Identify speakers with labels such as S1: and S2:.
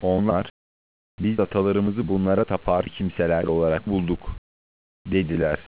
S1: Onlar, "Biz atalarımızı bunlara tapar kimseler olarak bulduk," dediler.